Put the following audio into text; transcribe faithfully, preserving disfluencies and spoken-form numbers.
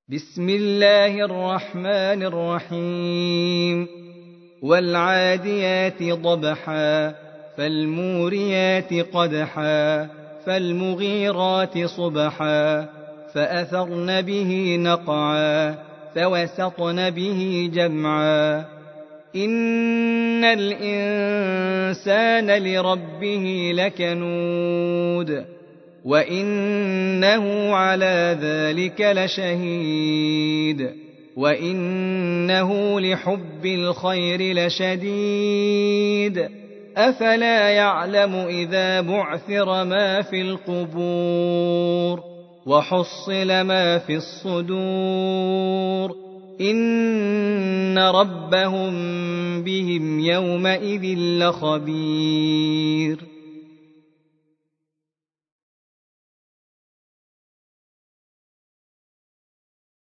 بسم الله الرحمن الرحيم والعاديات ضبحا فالموريات قدحا فالمغيرات صبحا فأثرن به نقعا فوسطن به جمعا إن الإنسان لربه لكنود وإنه على ذلك لشهيد وإنه لحب الخير لشديد أفلا يعلم إذا بعثر ما في القبور وحصل ما في الصدور إن ربهم بهم يومئذ لخبير